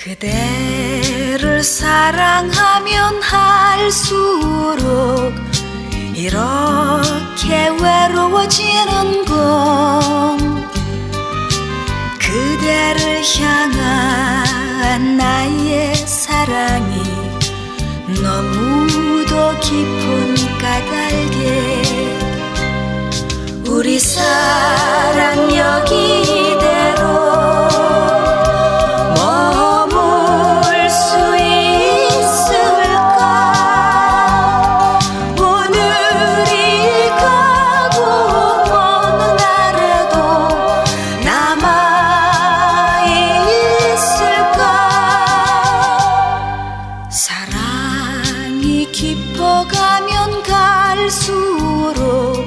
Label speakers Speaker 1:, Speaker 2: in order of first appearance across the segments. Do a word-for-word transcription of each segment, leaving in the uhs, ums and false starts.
Speaker 1: 그대를 사랑하면 할수록 이렇게 외로워지는 건 그대를 향한 나의 사랑이 너무도 깊은 까닭에 우리 사랑 여기대로 깊어가면 갈수록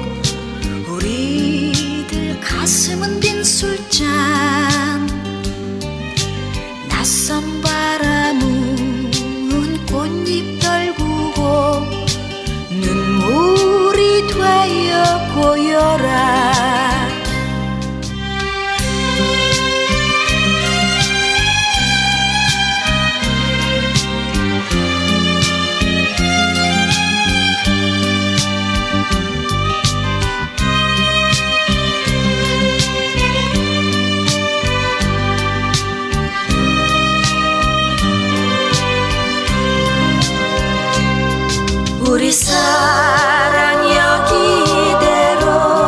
Speaker 1: 우리들 가슴은 빈 술잔 낯선 바람은 꽃잎 떨구고 눈물이 되어 고여라 우리 사랑 여기대로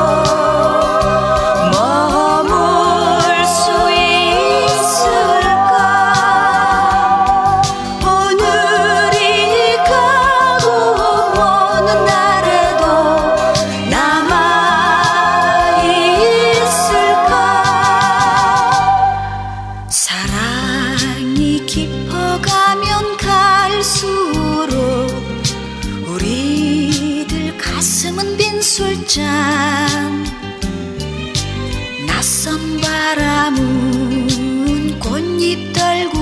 Speaker 1: 머물 수 있을까 오늘이 가고 오는 날에도 남아있을까 사랑이 깊어가면 갈수록 우리들 가슴은 빈 술잔 낯선 바람은 꽃잎 떨고